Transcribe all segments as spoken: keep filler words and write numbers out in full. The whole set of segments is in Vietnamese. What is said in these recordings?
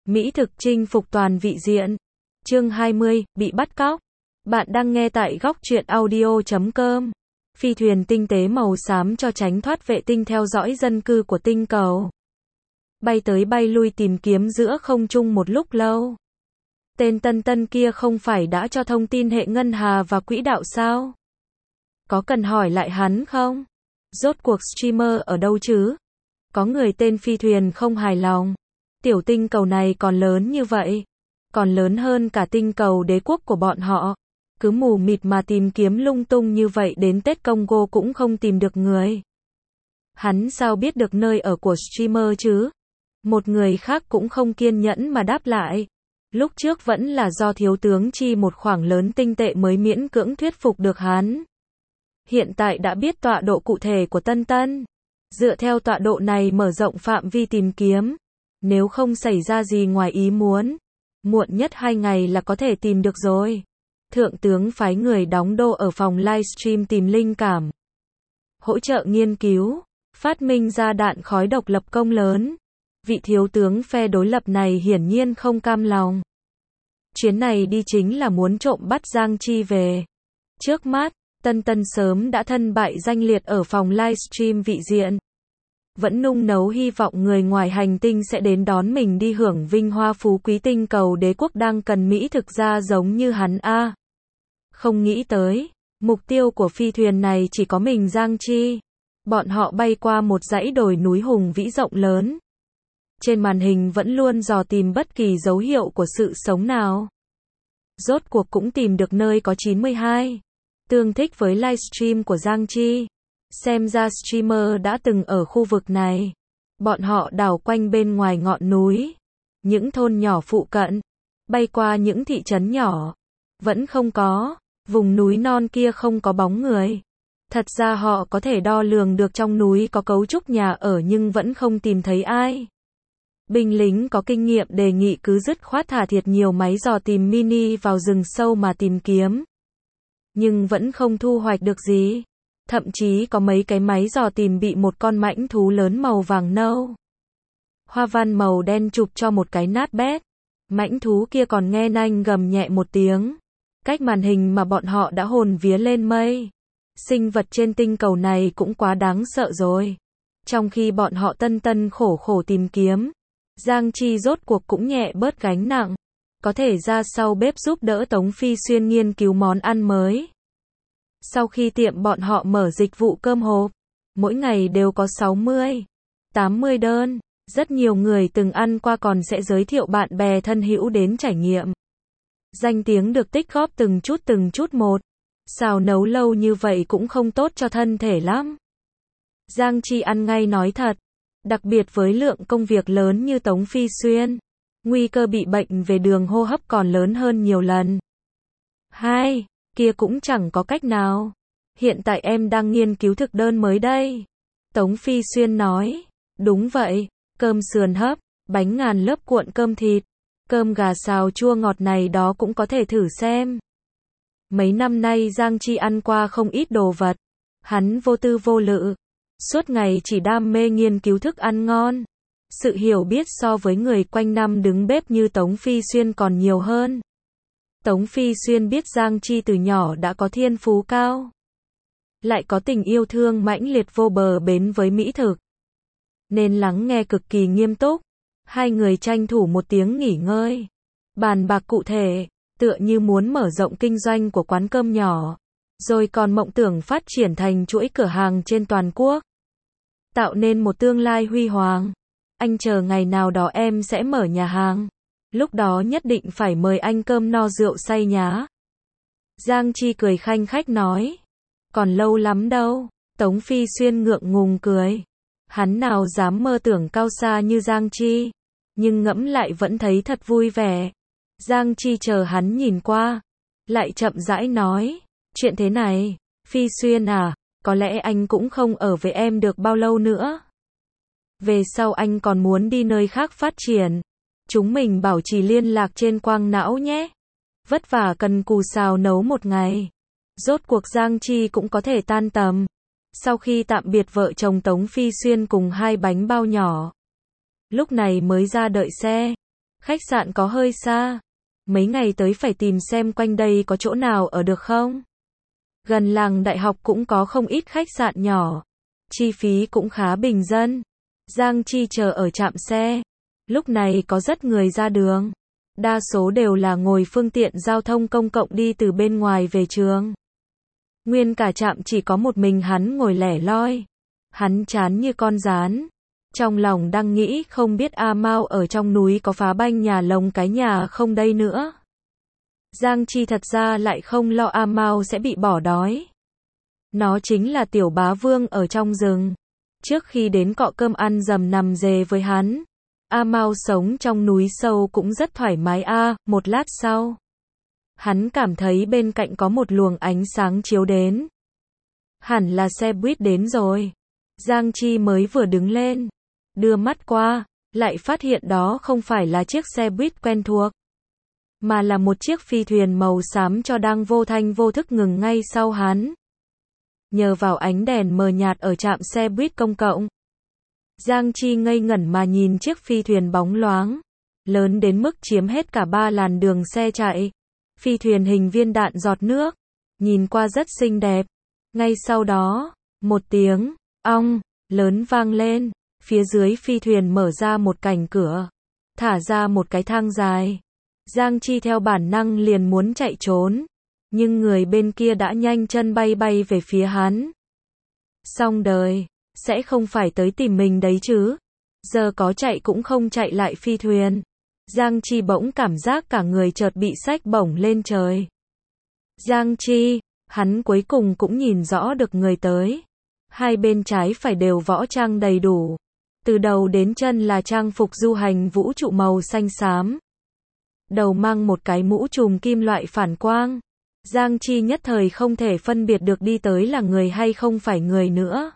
Mỹ thực chinh phục toàn vị diện. Chương hai mươi, bị bắt cóc. Bạn đang nghe tại góc truyện audio chấm com. Phi thuyền tinh tế màu xám cho tránh thoát vệ tinh theo dõi dân cư của tinh cầu. Bay tới bay lui tìm kiếm giữa không trung một lúc lâu. Tên Tân Tân kia không phải đã cho thông tin hệ ngân hà và quỹ đạo sao? Có cần hỏi lại hắn không? Rốt cuộc streamer ở đâu chứ? Có người tên phi thuyền không hài lòng. Tiểu tinh cầu này còn lớn như vậy. Còn lớn hơn cả tinh cầu đế quốc của bọn họ. Cứ mù mịt mà tìm kiếm lung tung như vậy đến Tết Congo cũng không tìm được người. Hắn sao biết được nơi ở của streamer chứ? Một người khác cũng không kiên nhẫn mà đáp lại. Lúc trước vẫn là do thiếu tướng chi một khoản lớn tinh tệ mới miễn cưỡng thuyết phục được hắn. Hiện tại đã biết tọa độ cụ thể của Tân Tân. Dựa theo tọa độ này mở rộng phạm vi tìm kiếm. Nếu không xảy ra gì ngoài ý muốn, muộn nhất hai ngày là có thể tìm được rồi. Thượng tướng phái người đóng đô ở phòng livestream tìm linh cảm. Hỗ trợ nghiên cứu, phát minh ra đạn khói độc lập công lớn. Vị thiếu tướng phe đối lập này hiển nhiên không cam lòng. Chuyến này đi chính là muốn trộm bắt Giang Chi về. Trước mắt, Tân Tân sớm đã thân bại danh liệt ở phòng livestream vị diện. Vẫn nung nấu hy vọng người ngoài hành tinh sẽ đến đón mình đi hưởng vinh hoa phú quý tinh cầu đế quốc đang cần Mỹ thực ra giống như hắn a. Không nghĩ tới, mục tiêu của phi thuyền này chỉ có mình Giang Chi. Bọn họ bay qua một dãy đồi núi hùng vĩ rộng lớn. Trên màn hình vẫn luôn dò tìm bất kỳ dấu hiệu của sự sống nào. Rốt cuộc cũng tìm được nơi có chín mươi hai. Tương thích với livestream của Giang Chi. Xem ra streamer đã từng ở khu vực này. Bọn họ đảo quanh bên ngoài ngọn núi. Những thôn nhỏ phụ cận. Bay qua những thị trấn nhỏ. Vẫn không có. Vùng núi non kia không có bóng người. Thật ra họ có thể đo lường được trong núi có cấu trúc nhà ở nhưng vẫn không tìm thấy ai. Binh lính có kinh nghiệm đề nghị cứ dứt khoát thả thiệt nhiều máy dò tìm mini vào rừng sâu mà tìm kiếm. Nhưng vẫn không thu hoạch được gì. Thậm chí có mấy cái máy dò tìm bị một con mãnh thú lớn màu vàng nâu. Hoa văn màu đen chụp cho một cái nát bét. Mãnh thú kia còn nghe nanh gầm nhẹ một tiếng. Cách màn hình mà bọn họ đã hồn vía lên mây. Sinh vật trên tinh cầu này cũng quá đáng sợ rồi. Trong khi bọn họ tân tân khổ khổ tìm kiếm, Giang Chi rốt cuộc cũng nhẹ bớt gánh nặng. Có thể ra sau bếp giúp đỡ Tống Phi Xuyên nghiên cứu món ăn mới. Sau khi tiệm bọn họ mở dịch vụ cơm hộp, mỗi ngày đều có sáu mươi, tám mươi đơn. Rất nhiều người từng ăn qua còn sẽ giới thiệu bạn bè thân hữu đến trải nghiệm. Danh tiếng được tích góp từng chút từng chút một. Xào nấu lâu như vậy cũng không tốt cho thân thể lắm. Giang Chi ăn ngay nói thật. Đặc biệt với lượng công việc lớn như Tống Phi Xuyên. Nguy cơ bị bệnh về đường hô hấp còn lớn hơn nhiều lần. Hai, kia cũng chẳng có cách nào. Hiện tại em đang nghiên cứu thực đơn mới đây. Tống Phi Xuyên nói. Đúng vậy, cơm sườn hấp, bánh ngàn lớp cuộn cơm thịt, cơm gà xào chua ngọt này đó cũng có thể thử xem. Mấy năm nay Giang Chi ăn qua không ít đồ vật. Hắn vô tư vô lự. Suốt ngày chỉ đam mê nghiên cứu thức ăn ngon. Sự hiểu biết so với người quanh năm đứng bếp như Tống Phi Xuyên còn nhiều hơn. Tống Phi Xuyên biết Giang Chi từ nhỏ đã có thiên phú cao. Lại có tình yêu thương mãnh liệt vô bờ bến với mỹ thực. Nên lắng nghe cực kỳ nghiêm túc. Hai người tranh thủ một tiếng nghỉ ngơi. Bàn bạc cụ thể, tựa như muốn mở rộng kinh doanh của quán cơm nhỏ. Rồi còn mộng tưởng phát triển thành chuỗi cửa hàng trên toàn quốc. Tạo nên một tương lai huy hoàng. Anh chờ ngày nào đó em sẽ mở nhà hàng. Lúc đó nhất định phải mời anh cơm no rượu say nhá. Giang Chi cười khanh khách nói. Còn lâu lắm đâu. Tống Phi Xuyên ngượng ngùng cười. Hắn nào dám mơ tưởng cao xa như Giang Chi. Nhưng ngẫm lại vẫn thấy thật vui vẻ. Giang Chi chờ hắn nhìn qua. Lại chậm rãi nói. Chuyện thế này, Phi Xuyên à, có lẽ anh cũng không ở với em được bao lâu nữa. Về sau anh còn muốn đi nơi khác phát triển. Chúng mình bảo trì liên lạc trên quang não nhé. Vất vả cần cù xào nấu một ngày. Rốt cuộc Giang Chi cũng có thể tan tầm. Sau khi tạm biệt vợ chồng Tống Phi Xuyên cùng hai bánh bao nhỏ. Lúc này mới ra đợi xe. Khách sạn có hơi xa. Mấy ngày tới phải tìm xem quanh đây có chỗ nào ở được không? Gần làng đại học cũng có không ít khách sạn nhỏ. Chi phí cũng khá bình dân. Giang Chi chờ ở trạm xe. Lúc này có rất người ra đường. Đa số đều là ngồi phương tiện giao thông công cộng đi từ bên ngoài về trường. Nguyên cả trạm chỉ có một mình hắn ngồi lẻ loi. Hắn chán như con gián. Trong lòng đang nghĩ không biết A Mao ở trong núi có phá banh nhà lồng cái nhà không đây nữa. Giang Chi thật ra lại không lo A Mao sẽ bị bỏ đói. Nó chính là tiểu bá vương ở trong rừng. Trước khi đến cọ cơm ăn dầm nằm dề với hắn, A Mao sống trong núi sâu cũng rất thoải mái a. À, một lát sau, hắn cảm thấy bên cạnh có một luồng ánh sáng chiếu đến. Hẳn là xe buýt đến rồi. Giang Chi mới vừa đứng lên, đưa mắt qua, lại phát hiện đó không phải là chiếc xe buýt quen thuộc, mà là một chiếc phi thuyền màu xám cho đang vô thanh vô thức ngừng ngay sau hắn. Nhờ vào ánh đèn mờ nhạt ở trạm xe buýt công cộng, Giang Chi ngây ngẩn mà nhìn chiếc phi thuyền bóng loáng, lớn đến mức chiếm hết cả ba làn đường xe chạy. Phi thuyền hình viên đạn giọt nước, nhìn qua rất xinh đẹp. Ngay sau đó, một tiếng ong lớn vang lên, phía dưới phi thuyền mở ra một cánh cửa, thả ra một cái thang dài. Giang Chi theo bản năng liền muốn chạy trốn, nhưng người bên kia đã nhanh chân bay bay về phía hắn. Xong đời, sẽ không phải tới tìm mình đấy chứ. Giờ có chạy cũng không chạy lại phi thuyền. Giang Chi bỗng cảm giác cả người chợt bị xách bổng lên trời. Giang Chi, hắn cuối cùng cũng nhìn rõ được người tới. Hai bên trái phải đều võ trang đầy đủ. Từ đầu đến chân là trang phục du hành vũ trụ màu xanh xám. Đầu mang một cái mũ trùm kim loại phản quang. Giang Chi nhất thời không thể phân biệt được đi tới là người hay không phải người nữa.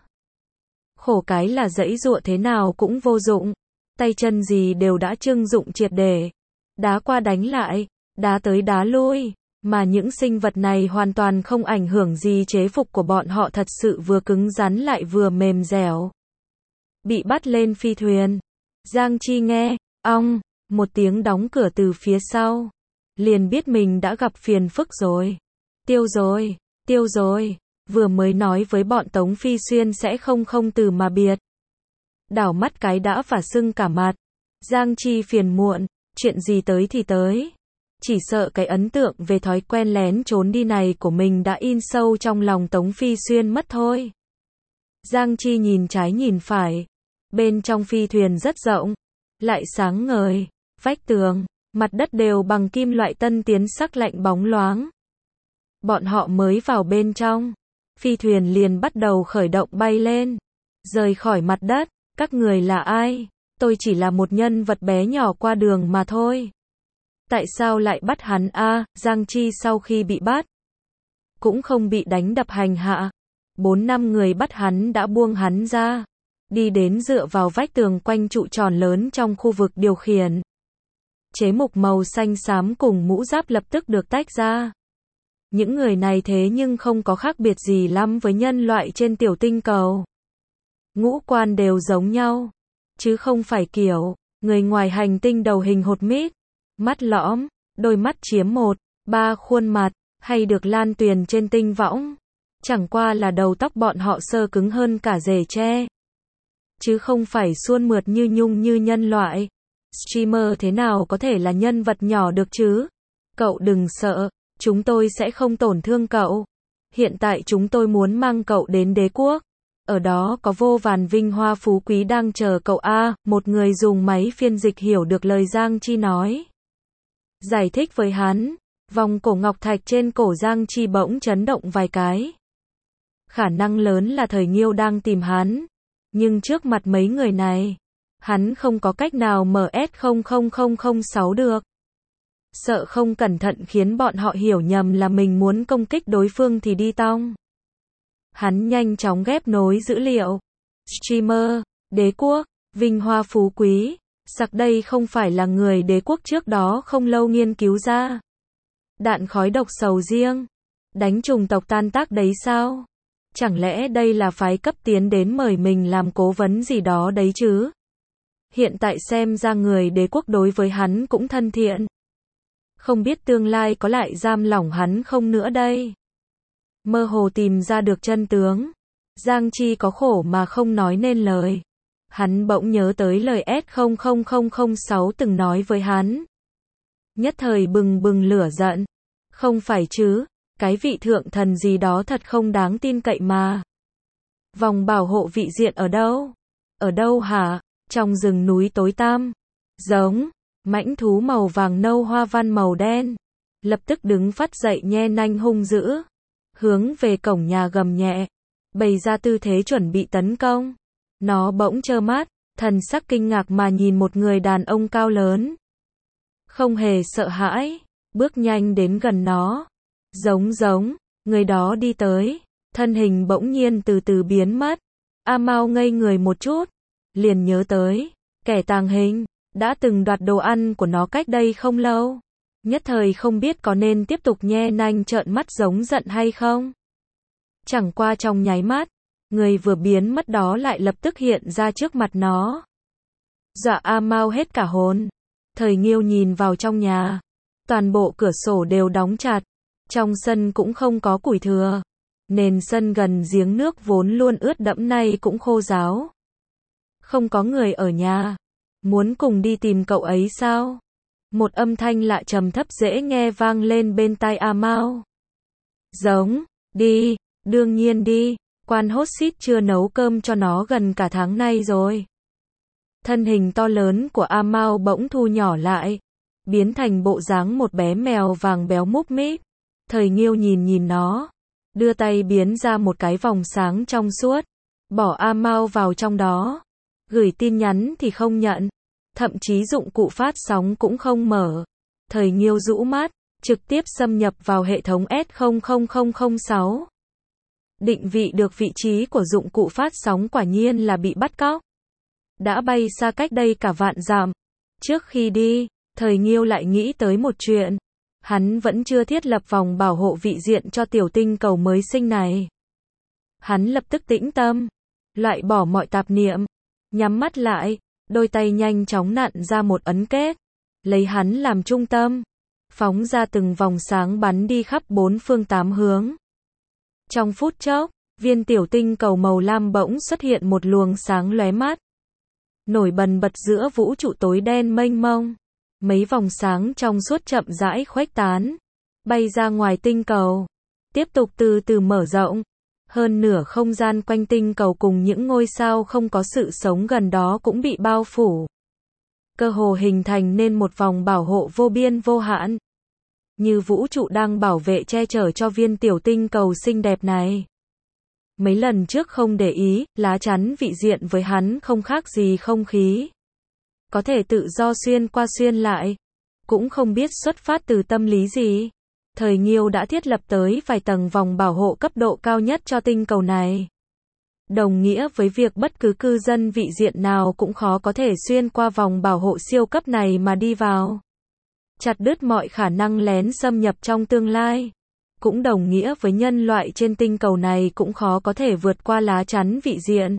Khổ cái là giãy giụa thế nào cũng vô dụng. Tay chân gì đều đã trưng dụng triệt để. Đá qua đánh lại, đá tới đá lui. Mà những sinh vật này hoàn toàn không ảnh hưởng gì chế phục của bọn họ, thật sự vừa cứng rắn lại vừa mềm dẻo. Bị bắt lên phi thuyền. Giang Chi nghe, ong, một tiếng đóng cửa từ phía sau. Liền biết mình đã gặp phiền phức rồi. Tiêu rồi, tiêu rồi. Vừa mới nói với bọn Tống Phi Xuyên sẽ không không từ mà biệt. Đảo mắt cái đã và sưng cả mặt. Giang Chi phiền muộn, chuyện gì tới thì tới. Chỉ sợ cái ấn tượng về thói quen lén trốn đi này của mình đã in sâu trong lòng Tống Phi Xuyên mất thôi. Giang Chi nhìn trái nhìn phải. Bên trong phi thuyền rất rộng, lại sáng ngời, vách tường, mặt đất đều bằng kim loại tân tiến sắc lạnh bóng loáng. Bọn họ mới vào bên trong, phi thuyền liền bắt đầu khởi động bay lên, rời khỏi mặt đất. Các người là ai? Tôi chỉ là một nhân vật bé nhỏ qua đường mà thôi. Tại sao lại bắt hắn a? À, Giang Chi sau khi bị bắt, cũng không bị đánh đập hành hạ. Bốn năm người bắt hắn đã buông hắn ra, đi đến dựa vào vách tường quanh trụ tròn lớn trong khu vực điều khiển. Chế mục màu xanh xám cùng mũ giáp lập tức được tách ra. Những người này thế nhưng không có khác biệt gì lắm với nhân loại trên tiểu tinh cầu. Ngũ quan đều giống nhau, chứ không phải kiểu người ngoài hành tinh đầu hình hột mít, mắt lõm, đôi mắt chiếm một, ba khuôn mặt, hay được lan tuyền trên tinh võng. Chẳng qua là đầu tóc bọn họ sơ cứng hơn cả rễ tre, chứ không phải suôn mượt như nhung như nhân loại. Streamer thế nào có thể là nhân vật nhỏ được chứ? Cậu đừng sợ, chúng tôi sẽ không tổn thương cậu. Hiện tại chúng tôi muốn mang cậu đến đế quốc. Ở đó có vô vàn vinh hoa phú quý đang chờ cậu a. À, một người dùng máy phiên dịch hiểu được lời Giang Chi nói. Giải thích với hắn, vòng cổ ngọc thạch trên cổ Giang Chi bỗng chấn động vài cái. Khả năng lớn là Thời Nghiêu đang tìm hắn. Nhưng trước mặt mấy người này, hắn không có cách nào mở S không không không không sáu được. Sợ không cẩn thận khiến bọn họ hiểu nhầm là mình muốn công kích đối phương thì đi tong. Hắn nhanh chóng ghép nối dữ liệu. Streamer, đế quốc, vinh hoa phú quý. Sặc đây không phải là người đế quốc trước đó không lâu nghiên cứu ra. Đạn khói độc sầu riêng. Đánh trùng tộc tan tác đấy sao? Chẳng lẽ đây là phái cấp tiến đến mời mình làm cố vấn gì đó đấy chứ? Hiện tại xem ra người đế quốc đối với hắn cũng thân thiện. Không biết tương lai có lại giam lỏng hắn không nữa đây. Mơ hồ tìm ra được chân tướng. Giang Chi có khổ mà không nói nên lời. Hắn bỗng nhớ tới lời S không không không không sáu từng nói với hắn. Nhất thời bừng bừng lửa giận. Không phải chứ, cái vị thượng thần gì đó thật không đáng tin cậy mà. Vòng bảo hộ vị diện ở đâu? Ở đâu hả? Trong rừng núi tối tăm. Giống, mãnh thú màu vàng nâu hoa văn màu đen. Lập tức đứng phát dậy nhe nanh hung dữ. Hướng về cổng nhà gầm nhẹ. Bày ra tư thế chuẩn bị tấn công. Nó bỗng trơ mắt, thần sắc kinh ngạc mà nhìn một người đàn ông cao lớn. Không hề sợ hãi, bước nhanh đến gần nó. Giống giống, người đó đi tới, thân hình bỗng nhiên từ từ biến mất. A Mao ngây người một chút, liền nhớ tới, kẻ tàng hình, đã từng đoạt đồ ăn của nó cách đây không lâu. Nhất thời không biết có nên tiếp tục nhe nanh trợn mắt giống giận hay không. Chẳng qua trong nháy mắt, người vừa biến mất đó lại lập tức hiện ra trước mặt nó. Dọa A Mao hết cả hồn. Thời Nghiêu nhìn vào trong nhà. Toàn bộ cửa sổ đều đóng chặt. Trong sân cũng không có củi thừa. Nền sân gần giếng nước vốn luôn ướt đẫm nay cũng khô ráo. Không có người ở nhà. Muốn cùng đi tìm cậu ấy sao? Một âm thanh lạ trầm thấp dễ nghe vang lên bên tai A Mao. Giống, đi, đương nhiên đi. Quan hốt xít chưa nấu cơm cho nó gần cả tháng nay rồi. Thân hình to lớn của A Mao bỗng thu nhỏ lại, biến thành bộ dáng một bé mèo vàng béo múp míp. Thời Nghiêu nhìn nhìn nó, đưa tay biến ra một cái vòng sáng trong suốt, bỏ A Mao vào trong đó. Gửi tin nhắn thì không nhận, thậm chí dụng cụ phát sóng cũng không mở. Thời Nghiêu rũ mắt, trực tiếp xâm nhập vào hệ thống S không không không không sáu. Định vị được vị trí của dụng cụ phát sóng quả nhiên là bị bắt cóc. Đã bay xa cách đây cả vạn dặm. Trước khi đi, Thời Nghiêu lại nghĩ tới một chuyện. Hắn vẫn chưa thiết lập vòng bảo hộ vị diện cho tiểu tinh cầu mới sinh này. Hắn lập tức tĩnh tâm, loại bỏ mọi tạp niệm, nhắm mắt lại, đôi tay nhanh chóng nặn ra một ấn kết, lấy hắn làm trung tâm, phóng ra từng vòng sáng bắn đi khắp bốn phương tám hướng. Trong phút chốc, viên tiểu tinh cầu màu lam bỗng xuất hiện một luồng sáng lóe mắt, nổi bần bật giữa vũ trụ tối đen mênh mông. Mấy vòng sáng trong suốt chậm rãi khuếch tán, bay ra ngoài tinh cầu, tiếp tục từ từ mở rộng. Hơn nửa không gian quanh tinh cầu cùng những ngôi sao không có sự sống gần đó cũng bị bao phủ. Cơ hồ hình thành nên một vòng bảo hộ vô biên vô hạn. Như vũ trụ đang bảo vệ che chở cho viên tiểu tinh cầu xinh đẹp này. Mấy lần trước không để ý, lá chắn vị diện với hắn không khác gì không khí. Có thể tự do xuyên qua xuyên lại. Cũng không biết xuất phát từ tâm lý gì. Thời Nghiêu đã thiết lập tới vài tầng vòng bảo hộ cấp độ cao nhất cho tinh cầu này. Đồng nghĩa với việc bất cứ cư dân vị diện nào cũng khó có thể xuyên qua vòng bảo hộ siêu cấp này mà đi vào. Chặt đứt mọi khả năng lén xâm nhập trong tương lai. Cũng đồng nghĩa với nhân loại trên tinh cầu này cũng khó có thể vượt qua lá chắn vị diện.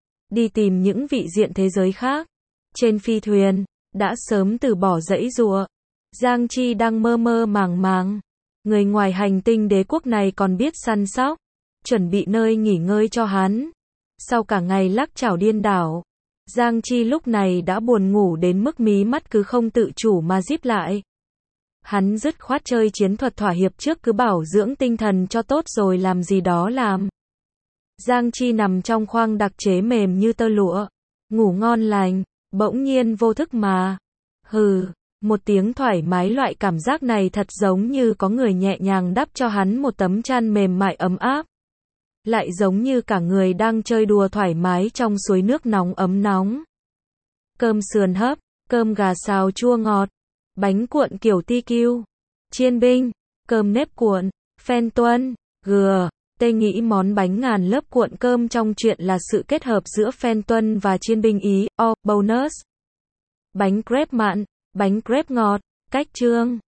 Đi tìm những vị diện thế giới khác. Trên phi thuyền, đã sớm từ bỏ dãy dụa. Giang Chi đang mơ mơ màng màng. Người ngoài hành tinh đế quốc này còn biết săn sóc, chuẩn bị nơi nghỉ ngơi cho hắn. Sau cả ngày lắc chảo điên đảo, Giang Chi lúc này đã buồn ngủ đến mức mí mắt cứ không tự chủ mà díp lại. Hắn dứt khoát chơi chiến thuật thỏa hiệp trước, cứ bảo dưỡng tinh thần cho tốt rồi làm gì đó làm. Giang Chi nằm trong khoang đặc chế mềm như tơ lụa, ngủ ngon lành, bỗng nhiên vô thức mà. Hừ, một tiếng thoải mái, loại cảm giác này thật giống như có người nhẹ nhàng đắp cho hắn một tấm chăn mềm mại ấm áp. Lại giống như cả người đang chơi đùa thoải mái trong suối nước nóng ấm nóng. Cơm sườn hấp, cơm gà xào chua ngọt, bánh cuộn kiểu ti kiu, chiên binh, cơm nếp cuộn, phen tuân, gừa. Tê nghĩ món bánh ngàn lớp cuộn cơm trong chuyện là sự kết hợp giữa phen tuân và chiên binh Ý, o, bonus. Bánh crepe mặn, bánh crepe ngọt, cách trương.